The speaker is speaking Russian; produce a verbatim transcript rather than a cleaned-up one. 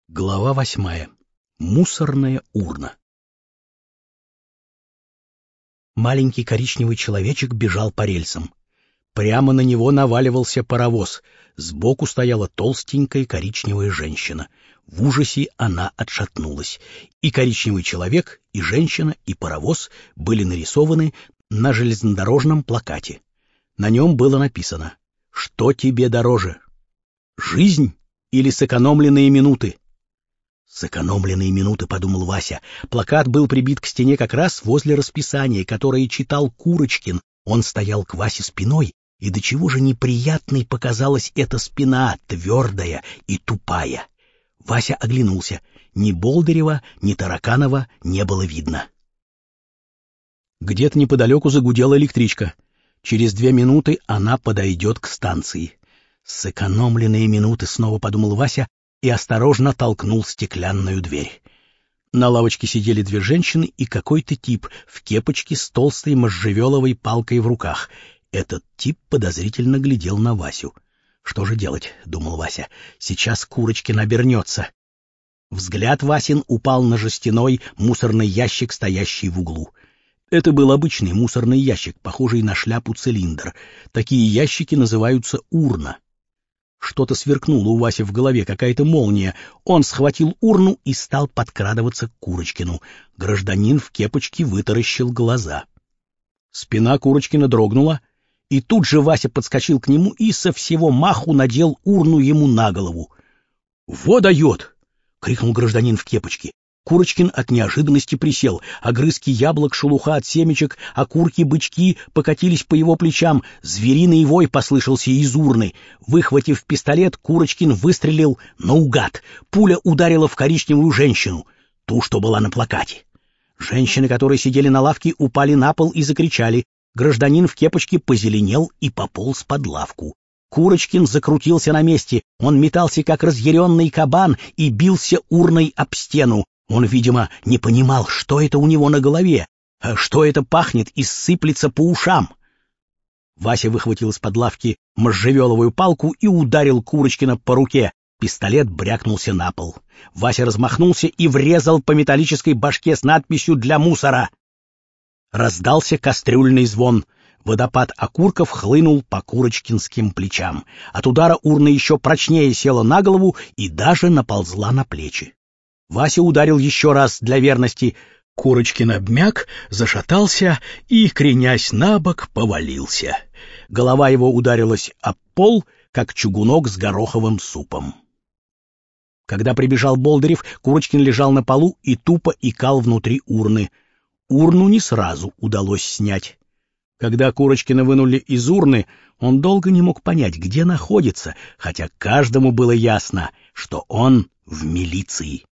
Глава восьмая. Мусорная урна. Маленький коричневый человечек бежал по рельсам. Прямо на него наваливался паровоз. Сбоку стояла толстенькая коричневая женщина. В ужасе она отшатнулась. И коричневый человек, и женщина, и паровоз были нарисованы на железнодорожном плакате. На нем было написано: «Что тебе дороже? Жизнь или сэкономленные минуты?» «Сэкономленные минуты», — подумал Вася. Плакат был прибит к стене как раз возле расписания, которое читал Курочкин. Он стоял к Васе спиной, и до чего же неприятной показалась эта спина, твердая и тупая. Вася оглянулся. Ни Болдырева, ни Тараканова не было видно. Где-то неподалеку загудела электричка. Через две минуты она подойдет к станции. «Сэкономленные минуты», — снова подумал Вася, и осторожно толкнул стеклянную дверь. На лавочке сидели две женщины и какой-то тип в кепочке с толстой можжевеловой палкой в руках. Этот тип подозрительно глядел на Васю. «Что же делать?» — думал Вася. «Сейчас Курочкин обернется». Взгляд Васин упал на жестяной мусорный ящик, стоящий в углу. Это был обычный мусорный ящик, похожий на шляпу-цилиндр. Такие ящики называются урна. Что-то сверкнуло у Васи в голове, какая-то молния. Он схватил урну и стал подкрадываться к Курочкину. Гражданин в кепочке вытаращил глаза. Спина Курочкина дрогнула, и тут же Вася подскочил к нему и со всего маху надел урну ему на голову. «Во дает!» — крикнул гражданин в кепочке. Курочкин от неожиданности присел. Огрызки яблок, шелуха от семечек, окурки, бычки покатились по его плечам. Звериный вой послышался из урны. Выхватив пистолет, Курочкин выстрелил наугад. Пуля ударила в коричневую женщину, ту, что была на плакате. Женщины, которые сидели на лавке, упали на пол и закричали. Гражданин в кепочке позеленел и пополз под лавку. Курочкин закрутился на месте. Он метался, как разъяренный кабан, и бился урной об стену. Он, видимо, не понимал, что это у него на голове, что это пахнет и сыплется по ушам. Вася выхватил из-под лавки можжевеловую палку и ударил Курочкина по руке. Пистолет брякнулся на пол. Вася размахнулся и врезал по металлической башке с надписью «Для мусора». Раздался кастрюльный звон. Водопад окурков хлынул по Курочкинским плечам. От удара урна еще прочнее села на голову и даже наползла на плечи. Вася ударил еще раз для верности. Курочкин обмяк, зашатался и, кренясь на бок, повалился. Голова его ударилась об пол, как чугунок с гороховым супом. Когда прибежал Болдырев, Курочкин лежал на полу и тупо икал внутри урны. Урну не сразу удалось снять. Когда Курочкина вынули из урны, он долго не мог понять, где находится, хотя каждому было ясно, что он в милиции.